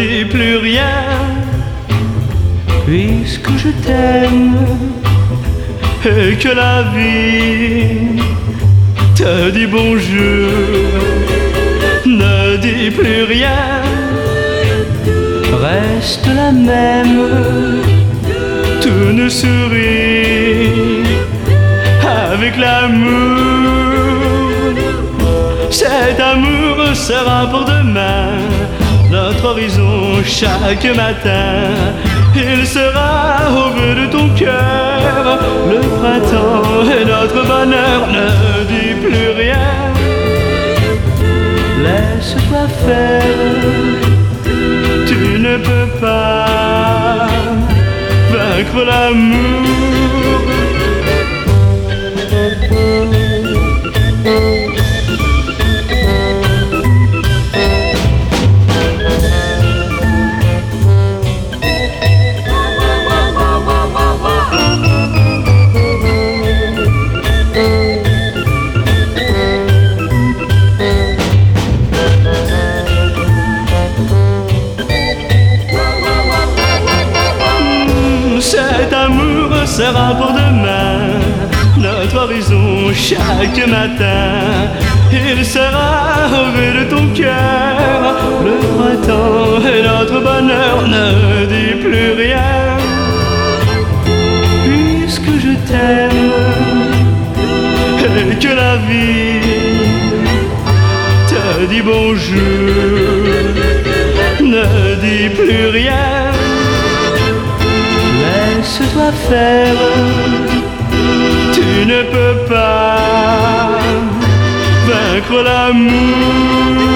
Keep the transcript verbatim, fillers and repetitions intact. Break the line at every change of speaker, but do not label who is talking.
dis plus rien, puisque je t'aime et que la vie te dit bonjour. Ne dis plus rien, reste la même, tout nous sourit avec l'amour. Cet amour sera pour demain notre horizon chaque matin. Il sera au bout de ton cœur le printemps et notre bonheur. Ne dis plus rien, laisse-toi faire. Tu ne peux pas vaincre l'amour. Cet amour sera pour demain notre horizon chaque matin. Il sera au bout de ton cœur le printemps et notre bonheur. Ne dis plus rien, puisque je t'aime et que la vie te dit bonjour. Ne dis plus rien, laisse-toi faire. Tu ne peux pas vaincre l'amour.